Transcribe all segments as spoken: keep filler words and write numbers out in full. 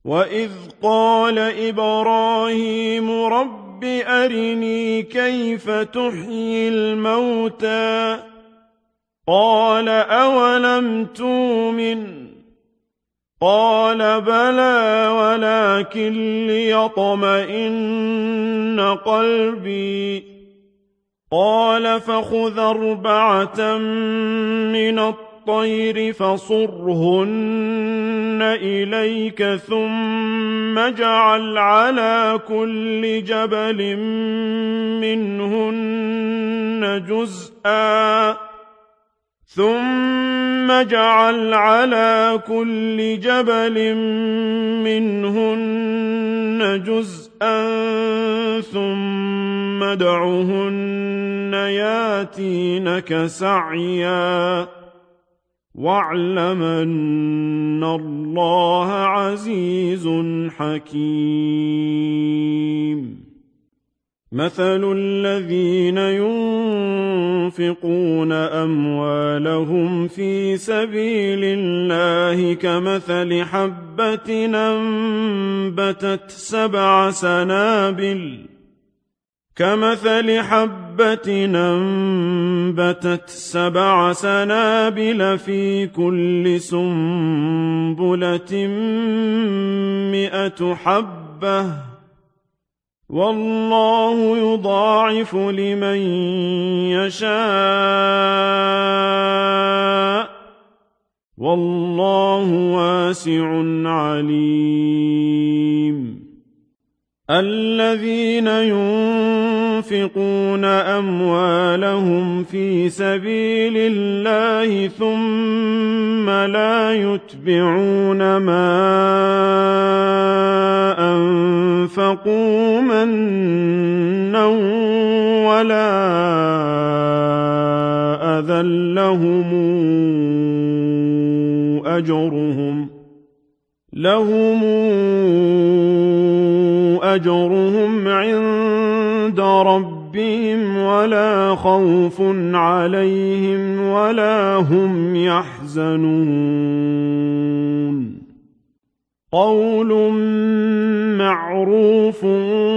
وإذ قال إبراهيم رب أرني كيف تحيي الموتى قال أولم تؤمن قال بلى ولكن ليطمئن قلبي قال فخذ أربعة من الطير فصرهن إليك ثم اجعل على كل جبل منهن جزءا ثم اجعل على كل جبل منهن جزءا ثم ادعهن ياتينك سعيا واعلم أن الله عزيز حكيم مثل الذين ينفقون أموالهم في سبيل الله كمثل حبة أنبتت سبع سنابل كمثل حبة أنبتت سبع سنابل في كل سنبلة مئة حبة والله يضاعف لمن يشاء والله واسع عليم الذين ينفقون أموالهم في سبيل الله ثم لا يتبعون ما أنفقوا منا ولا أذى لهم أجرهم لهم أجرهم عند ربهم ولا خوف عليهم ولا هم يحزنون قول معروف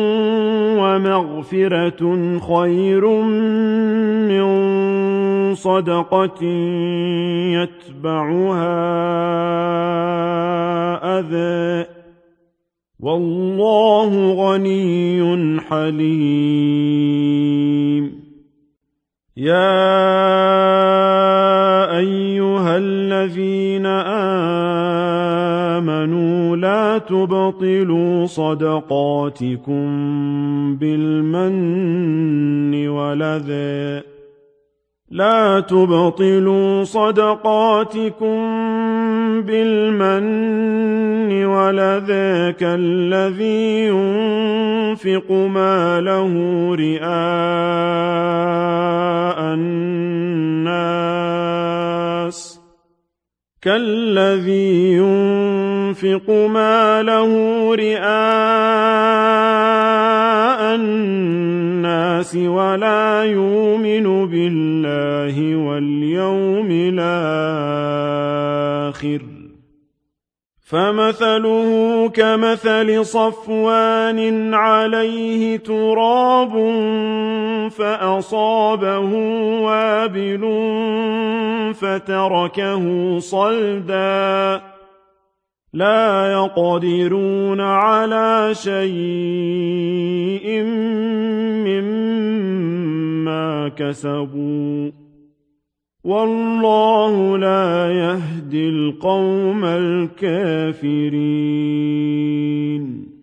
ومغفرة خير من صدقة يتبعها أذى والله غني حليم يا أيها الذين آمنوا لا تبطلوا صدقاتكم بالمن والأذى لا تبطلوا صدقاتكم بالمن والأذى كالذي ينفق ماله رئاء الناس كالذي ينفق ماله رئاء الناس ولا يؤمن بالله واليوم الآخر فمثله كمثل صفوان عليه تراب فأصابه وابل فتركه صلدا لا يقدرون على شيء مما كسبوا والله لا يهدي القوم الكافرين